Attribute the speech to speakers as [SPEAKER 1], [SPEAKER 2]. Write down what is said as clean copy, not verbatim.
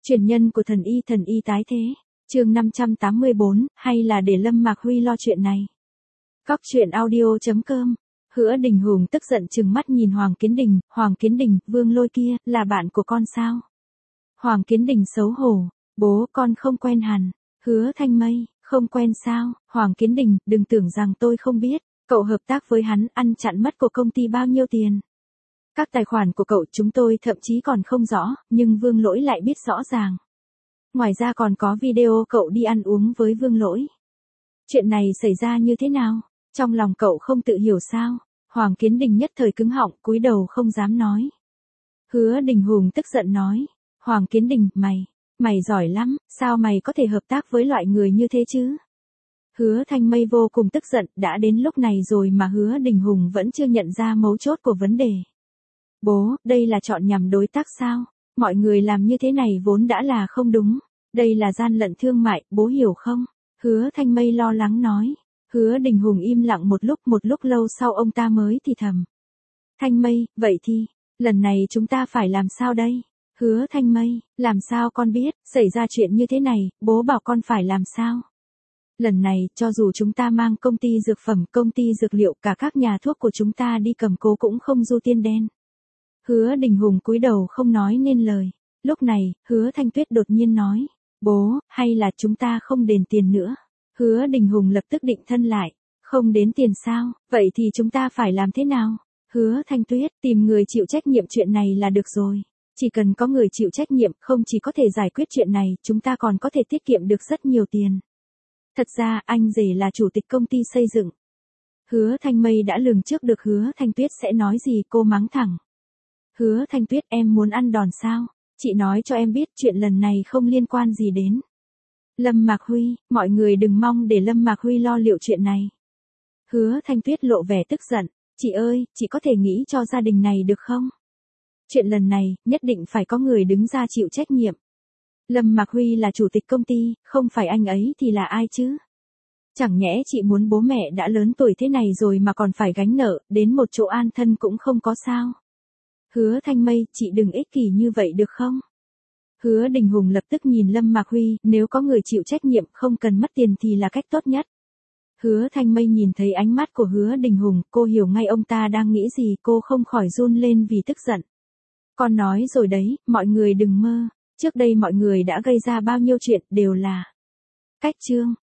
[SPEAKER 1] Truyền nhân của thần y tái thế. Chương 584, hay là để Lâm Mạc Huy lo chuyện này. Góc truyện audio.com. Hứa Đình Hùng tức giận trừng mắt nhìn Hoàng Kiến Đình, Vương Lôi kia, là bạn của con sao? Hoàng Kiến Đình xấu hổ, bố con không quen hẳn. Hứa Thanh Mây, không quen sao? Hoàng Kiến Đình, đừng tưởng rằng tôi không biết, cậu hợp tác với hắn ăn chặn mất của công ty bao nhiêu tiền. Các tài khoản của cậu chúng tôi thậm chí còn không rõ, nhưng Vương Lỗi lại biết rõ ràng. Ngoài ra còn có video cậu đi ăn uống với Vương Lỗi. Chuyện này xảy ra như thế nào? Trong lòng cậu không tự hiểu sao? Hoàng Kiến Đình nhất thời cứng họng, cúi đầu không dám nói. Hứa Đình Hùng tức giận nói. Hoàng Kiến Đình, mày giỏi lắm, sao mày có thể hợp tác với loại người như thế chứ? Hứa Thanh Mây vô cùng tức giận, đã đến lúc này rồi mà Hứa Đình Hùng vẫn chưa nhận ra mấu chốt của vấn đề. Bố, đây là chọn nhầm đối tác sao? Mọi người làm như thế này vốn đã là không đúng. Đây là gian lận thương mại, bố hiểu không? Hứa Thanh Mây lo lắng nói. Hứa Đình Hùng im lặng một lúc lâu sau ông ta mới thì thầm. Thanh Mây, vậy thì, lần này chúng ta phải làm sao đây? Hứa Thanh Mây, làm sao con biết, xảy ra chuyện như thế này, bố bảo con phải làm sao? Lần này, cho dù chúng ta mang công ty dược phẩm, công ty dược liệu, cả các nhà thuốc của chúng ta đi cầm cố cũng không du tiên đen. Hứa Đình Hùng cúi đầu không nói nên lời. Lúc này, Hứa Thanh Tuyết đột nhiên nói. Bố, hay là chúng ta không đền tiền nữa? Hứa Đình Hùng lập tức định thân lại. Không đến tiền sao? Vậy thì chúng ta phải làm thế nào? Hứa Thanh Tuyết, tìm người chịu trách nhiệm chuyện này là được rồi. Chỉ cần có người chịu trách nhiệm, không chỉ có thể giải quyết chuyện này, chúng ta còn có thể tiết kiệm được rất nhiều tiền. Thật ra, anh rể là chủ tịch công ty xây dựng. Hứa Thanh Mây đã lường trước được Hứa Thanh Tuyết sẽ nói gì, cô mắng thẳng. Hứa Thanh Tuyết, em muốn ăn đòn sao? Chị nói cho em biết chuyện lần này không liên quan gì đến Lâm Mạc Huy, mọi người đừng mong để Lâm Mạc Huy lo liệu chuyện này. Hứa Thanh Tuyết lộ vẻ tức giận. Chị ơi, chị có thể nghĩ cho gia đình này được không? Chuyện lần này, nhất định phải có người đứng ra chịu trách nhiệm. Lâm Mạc Huy là chủ tịch công ty, không phải anh ấy thì là ai chứ? Chẳng nhẽ chị muốn bố mẹ đã lớn tuổi thế này rồi mà còn phải gánh nợ, đến một chỗ an thân cũng không có sao? Hứa Thanh Mây, chị đừng ích kỷ như vậy được không? Hứa Đình Hùng lập tức nhìn Lâm Mạc Huy, nếu có người chịu trách nhiệm không cần mất tiền thì là cách tốt nhất. Hứa Thanh Mây nhìn thấy ánh mắt của Hứa Đình Hùng, cô hiểu ngay ông ta đang nghĩ gì, cô không khỏi run lên vì tức giận. Con nói rồi đấy, mọi người đừng mơ, trước đây mọi người đã gây ra bao nhiêu chuyện đều là cách chương.